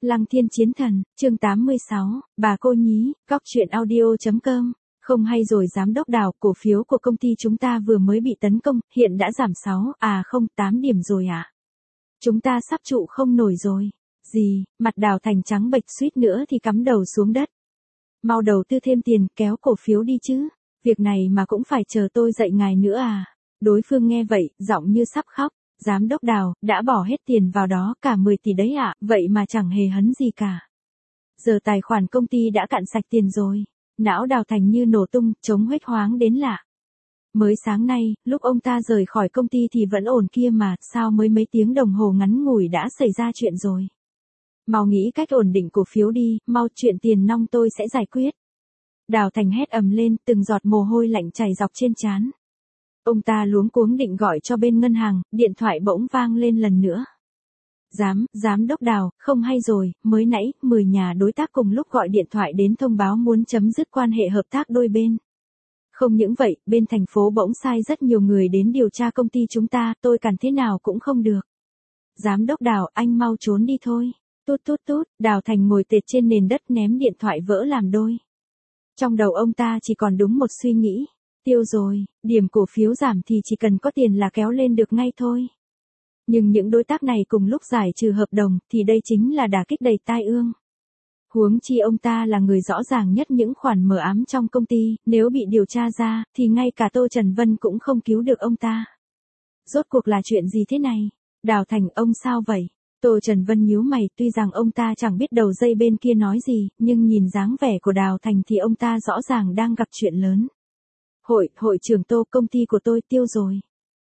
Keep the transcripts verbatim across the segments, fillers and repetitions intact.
Lăng Thiên Chiến Thần, chương tám mươi sáu, bà cô nhí, góc truyện audio.com. Không hay rồi giám đốc Đào, cổ phiếu của công ty chúng ta vừa mới bị tấn công, hiện đã giảm sáu, à không, tám điểm rồi ạ. À? Chúng ta sắp trụ không nổi rồi. Gì, mặt Đào Thành trắng bệch suýt nữa thì cắm đầu xuống đất. Mau đầu tư thêm tiền, kéo cổ phiếu đi chứ. Việc này mà cũng phải chờ tôi dạy ngài nữa à. Đối phương nghe vậy, giọng như sắp khóc. Giám đốc Đào, đã bỏ hết tiền vào đó cả mười tỷ đấy ạ, à, vậy mà chẳng hề hấn gì cả. Giờ tài khoản công ty đã cạn sạch tiền rồi. Não Đào Thành như nổ tung, trống huếch hoáng đến lạ. Mới sáng nay, lúc ông ta rời khỏi công ty thì vẫn ổn kia mà, sao mới mấy tiếng đồng hồ ngắn ngủi đã xảy ra chuyện rồi. Mau nghĩ cách ổn định cổ phiếu đi, mau, chuyện tiền nong tôi sẽ giải quyết. Đào Thành hét ầm lên, từng giọt mồ hôi lạnh chảy dọc trên trán. Ông ta luống cuống định gọi cho bên ngân hàng, điện thoại bỗng vang lên lần nữa. Giám, giám đốc Đào, không hay rồi, mới nãy, mười nhà đối tác cùng lúc gọi điện thoại đến thông báo muốn chấm dứt quan hệ hợp tác đôi bên. Không những vậy, bên thành phố bỗng sai rất nhiều người đến điều tra công ty chúng ta, tôi cản thế nào cũng không được. Giám đốc Đào, anh mau trốn đi thôi. Tút tút tút, Đào Thành ngồi tệt trên nền đất ném điện thoại vỡ làm đôi. Trong đầu ông ta chỉ còn đúng một suy nghĩ. Tiêu rồi, điểm cổ phiếu giảm thì chỉ cần có tiền là kéo lên được ngay thôi. Nhưng những đối tác này cùng lúc giải trừ hợp đồng thì đây chính là đả kích đầy tai ương. Huống chi ông ta là người rõ ràng nhất những khoản mờ ám trong công ty, nếu bị điều tra ra thì ngay cả Tô Trần Vân cũng không cứu được ông ta. Rốt cuộc là chuyện gì thế này? Đào Thành, ông sao vậy? Tô Trần Vân nhíu mày, tuy rằng ông ta chẳng biết đầu dây bên kia nói gì, nhưng nhìn dáng vẻ của Đào Thành thì ông ta rõ ràng đang gặp chuyện lớn. Hội, hội trưởng Tô, công ty của tôi tiêu rồi.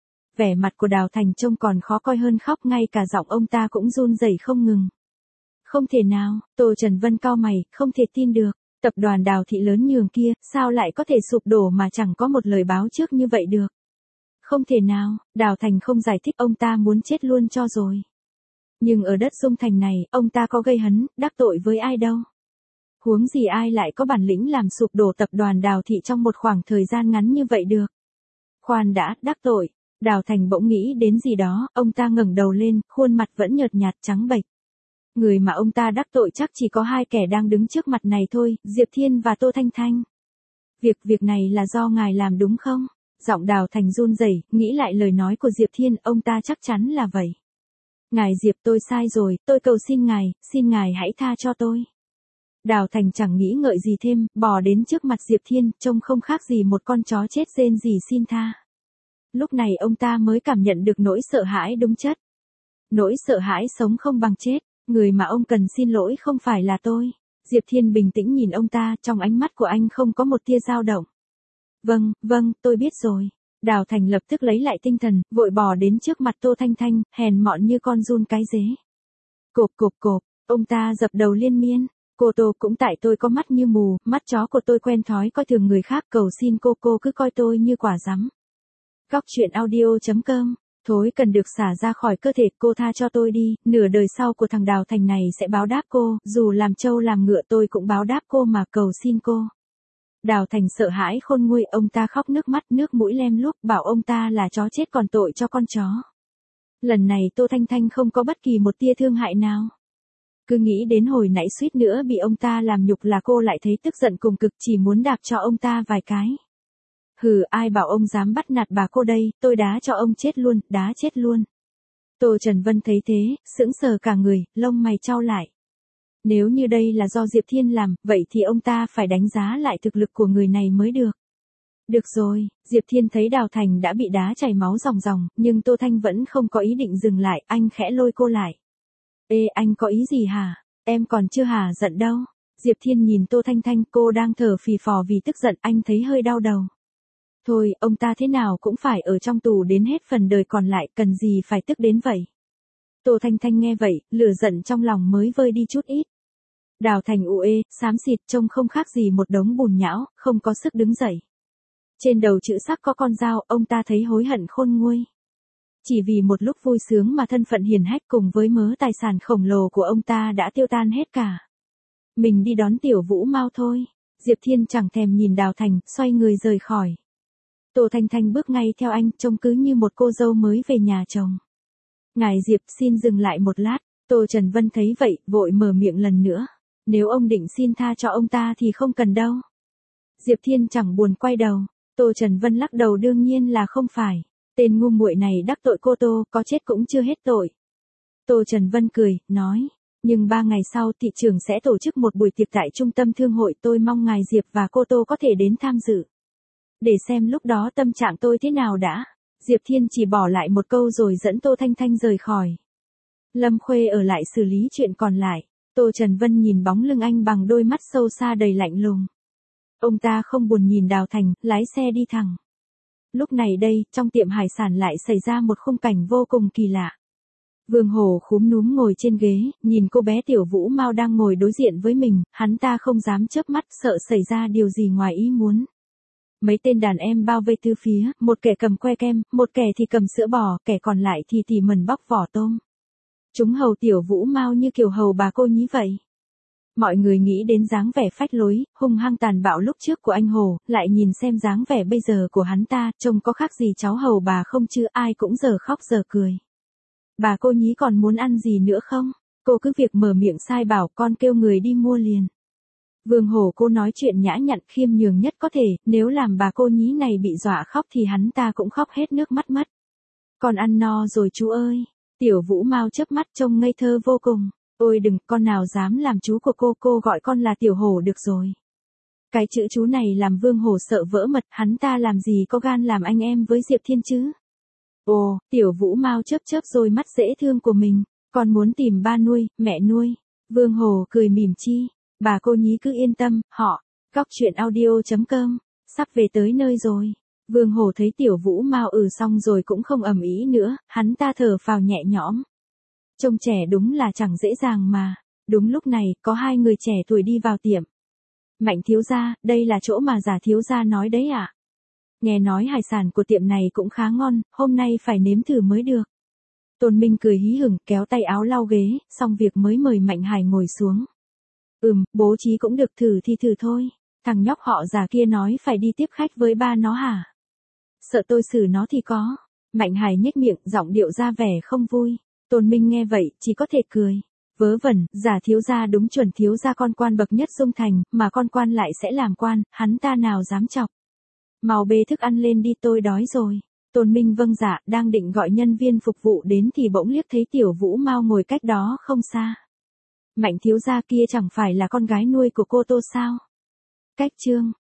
Vẻ mặt của Đào Thành trông còn khó coi hơn khóc, ngay cả giọng ông ta cũng run rẩy không ngừng. Không thể nào, Tô Trần Vân cau mày, không thể tin được, tập đoàn Đào thị lớn nhường kia, sao lại có thể sụp đổ mà chẳng có một lời báo trước như vậy được. Không thể nào, Đào Thành không giải thích, ông ta muốn chết luôn cho rồi. Nhưng ở đất Dung Thành này, ông ta có gây hấn, đắc tội với ai đâu. Huống gì ai lại có bản lĩnh làm sụp đổ tập đoàn Đào thị trong một khoảng thời gian ngắn như vậy được. Khoan đã, đắc tội. Đào Thành bỗng nghĩ đến gì đó, ông ta ngẩng đầu lên, khuôn mặt vẫn nhợt nhạt trắng bệch. Người mà ông ta đắc tội chắc chỉ có hai kẻ đang đứng trước mặt này thôi, Diệp Thiên và Tô Thanh Thanh. Việc, việc này là do ngài làm đúng không? Giọng Đào Thành run rẩy, nghĩ lại lời nói của Diệp Thiên, ông ta chắc chắn là vậy. Ngài Diệp, tôi sai rồi, tôi cầu xin ngài, xin ngài hãy tha cho tôi. Đào Thành chẳng nghĩ ngợi gì thêm, bò đến trước mặt Diệp Thiên, trông không khác gì một con chó chết rên rỉ xin tha. Lúc này ông ta mới cảm nhận được nỗi sợ hãi đúng chất. Nỗi sợ hãi sống không bằng chết, người mà ông cần xin lỗi không phải là tôi. Diệp Thiên bình tĩnh nhìn ông ta, trong ánh mắt của anh không có một tia dao động. Vâng, vâng, tôi biết rồi. Đào Thành lập tức lấy lại tinh thần, vội bò đến trước mặt Tô Thanh Thanh, hèn mọn như con giun cái dế. Cộp cộp cộp, ông ta dập đầu liên miên. Cô Tô, cũng tại tôi có mắt như mù, mắt chó của tôi quen thói coi thường người khác, cầu xin cô cô cứ coi tôi như quả rắm. Góc truyện audio.com, thối cần được xả ra khỏi cơ thể, cô tha cho tôi đi, nửa đời sau của thằng Đào Thành này sẽ báo đáp cô, dù làm trâu làm ngựa tôi cũng báo đáp cô mà, cầu xin cô. Đào Thành sợ hãi khôn nguôi, ông ta khóc nước mắt nước mũi lem luốc, bảo ông ta là chó chết còn tội cho con chó. Lần này Tô Thanh Thanh không có bất kỳ một tia thương hại nào. Cứ nghĩ đến hồi nãy suýt nữa bị ông ta làm nhục là cô lại thấy tức giận cùng cực, chỉ muốn đạp cho ông ta vài cái. Hừ, ai bảo ông dám bắt nạt bà cô đây, tôi đá cho ông chết luôn, đá chết luôn. Tô Trần Vân thấy thế, sững sờ cả người, lông mày chau lại. Nếu như đây là do Diệp Thiên làm, vậy thì ông ta phải đánh giá lại thực lực của người này mới được. Được rồi, Diệp Thiên thấy Đào Thành đã bị đá chảy máu ròng ròng, nhưng Tô Thanh vẫn không có ý định dừng lại, anh khẽ lôi cô lại. Ê, anh có ý gì hả? Em còn chưa hả giận đâu. Diệp Thiên nhìn Tô Thanh Thanh, cô đang thở phì phò vì tức giận, anh thấy hơi đau đầu. Thôi, ông ta thế nào cũng phải ở trong tù đến hết phần đời còn lại, cần gì phải tức đến vậy. Tô Thanh Thanh nghe vậy, lửa giận trong lòng mới vơi đi chút ít. Đào Thành ù ê, xám xịt, trông không khác gì một đống bùn nhão, không có sức đứng dậy. Trên đầu chữ sắc có con dao, ông ta thấy hối hận khôn nguôi. Chỉ vì một lúc vui sướng mà thân phận hiển hách cùng với mớ tài sản khổng lồ của ông ta đã tiêu tan hết cả. Mình đi đón Tiểu Vũ mau thôi. Diệp Thiên chẳng thèm nhìn Đào Thành, xoay người rời khỏi. Tô Thanh Thanh bước ngay theo anh, trông cứ như một cô dâu mới về nhà chồng. Ngài Diệp, xin dừng lại một lát. Tô Trần Vân thấy vậy, vội mở miệng lần nữa. Nếu ông định xin tha cho ông ta thì không cần đâu. Diệp Thiên chẳng buồn quay đầu. Tô Trần Vân lắc đầu đương nhiên là không phải. Tên ngu muội này đắc tội cô Tô, có chết cũng chưa hết tội. Tô Trần Vân cười, nói. Nhưng ba ngày sau thị trưởng sẽ tổ chức một buổi tiệc tại trung tâm thương hội, tôi mong ngài Diệp và cô Tô có thể đến tham dự. Để xem lúc đó tâm trạng tôi thế nào đã. Diệp Thiên chỉ bỏ lại một câu rồi dẫn Tô Thanh Thanh rời khỏi. Lâm Khuê ở lại xử lý chuyện còn lại. Tô Trần Vân nhìn bóng lưng anh bằng đôi mắt sâu xa đầy lạnh lùng. Ông ta không buồn nhìn Đào Thành, lái xe đi thẳng. Lúc này đây, trong tiệm hải sản lại xảy ra một khung cảnh vô cùng kỳ lạ. Vương Hổ khúm núm ngồi trên ghế, nhìn cô bé Tiểu Vũ Mao đang ngồi đối diện với mình, hắn ta không dám chớp mắt, sợ xảy ra điều gì ngoài ý muốn. Mấy tên đàn em bao vây từ phía, một kẻ cầm que kem, một kẻ thì cầm sữa bò, kẻ còn lại thì tỉ mẩn bóc vỏ tôm. Chúng hầu Tiểu Vũ Mao như kiểu hầu bà cô nhí vậy. Mọi người nghĩ đến dáng vẻ phách lối, hung hăng tàn bạo lúc trước của anh Hồ, lại nhìn xem dáng vẻ bây giờ của hắn ta, trông có khác gì cháu hầu bà không chứ, ai cũng giờ khóc giờ cười. Bà cô nhí còn muốn ăn gì nữa không? Cô cứ việc mở miệng sai bảo, con kêu người đi mua liền. Vương Hổ cô nói chuyện nhã nhặn khiêm nhường nhất có thể, nếu làm bà cô nhí này bị dọa khóc thì hắn ta cũng khóc hết nước mắt mất. Con ăn no rồi chú ơi. Tiểu Vũ Mao chớp mắt trông ngây thơ vô cùng. Ôi đừng, con nào dám làm chú của cô, cô gọi con là Tiểu Hổ được rồi. Cái chữ chú này làm Vương Hổ sợ vỡ mật, hắn ta làm gì có gan làm anh em với Diệp Thiên chứ? Ồ, Tiểu Vũ Mao chớp chớp rồi mắt dễ thương của mình, con muốn tìm ba nuôi, mẹ nuôi. Vương Hổ cười mỉm chi, bà cô nhí cứ yên tâm, họ, góc truyện audio chấm com, sắp về tới nơi rồi. Vương Hổ thấy Tiểu Vũ Mao ừ xong rồi cũng không ầm ĩ nữa, hắn ta thở phào nhẹ nhõm. Trông trẻ đúng là chẳng dễ dàng mà. Đúng lúc này, có hai người trẻ tuổi đi vào tiệm. Mạnh thiếu gia, đây là chỗ mà Giả thiếu gia nói đấy ạ. À? Nghe nói hải sản của tiệm này cũng khá ngon, hôm nay phải nếm thử mới được. Tôn Minh cười hí hửng, kéo tay áo lau ghế, xong việc mới mời Mạnh Hải ngồi xuống. Ừm, bố trí cũng được, thử thì thử thôi. Thằng nhóc họ Giả kia nói phải đi tiếp khách với ba nó hả? Sợ tôi xử nó thì có. Mạnh Hải nhếch miệng, giọng điệu ra vẻ không vui. Tôn Minh nghe vậy, chỉ có thể cười. Vớ vẩn, Giả thiếu gia đúng chuẩn thiếu gia con quan bậc nhất Dung Thành, mà con quan lại sẽ làm quan, hắn ta nào dám chọc. Mau bê thức ăn lên đi, tôi đói rồi. Tôn Minh vâng dạ, đang định gọi nhân viên phục vụ đến thì bỗng liếc thấy Tiểu Vũ Mao ngồi cách đó không xa. Mạnh thiếu gia kia chẳng phải là con gái nuôi của cô Tô sao? Cách chương